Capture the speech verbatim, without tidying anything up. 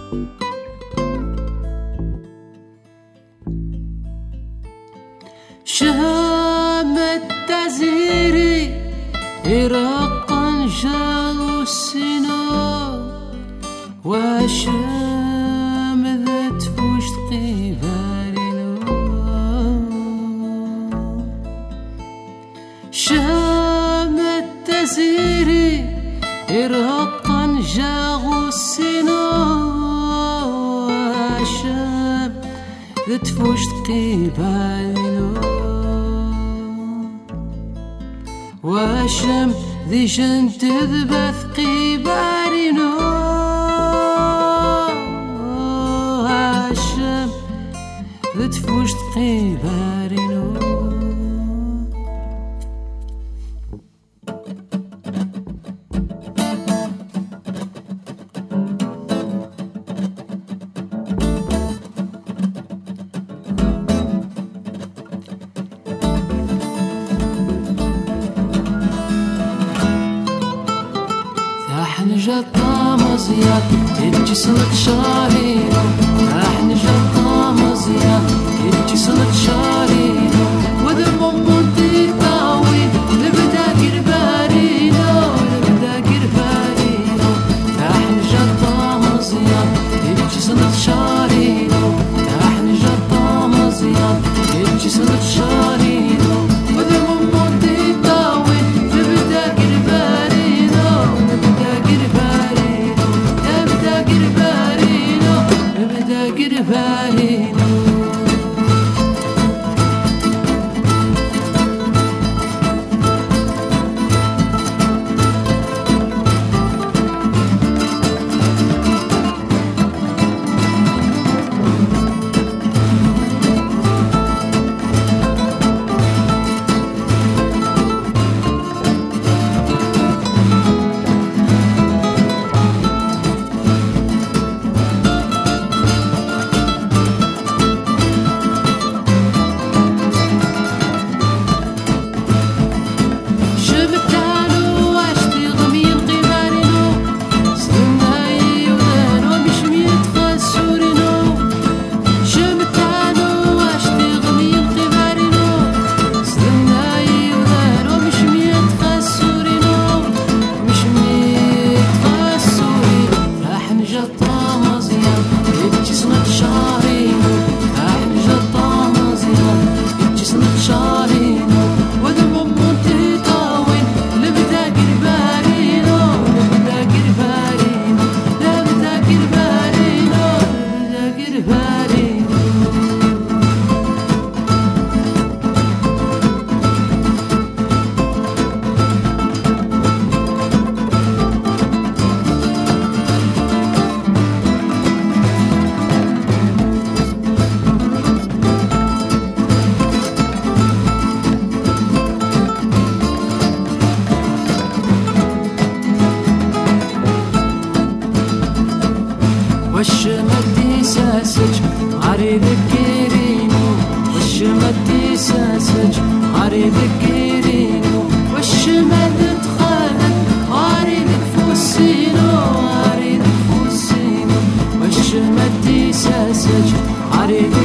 شهامة تزيري إرقا جاو السنو وشام ذات فوشت قبالينو شهامة تزيري إرقا جاو السنو وشام ذات فوشت قبالينو واشم ذي جنت ذبث قبارينو واشم ذي تفوشت قبارينو جطا مزيان يجي صلت شارينو احنا جطا مزيان يجي صلت شارينو وذا ممونتي طاوي نبدا قربارينو نبدا قربارينو احنا جطا مزيان يجي صلت شارينو احنا جطا مزيان يجي صلت شارينو وذا ممونتي طاوي نبدا قربارينو نبدا قربارينو نبدا قربارينو نبدا قربارينو والشمتي ساسج عريض الكيرينو والشمتي ساسج عريض الكيرينو والشمت تخالد عريض فوسينو عريض فوسينو والشمتي ساسج عريض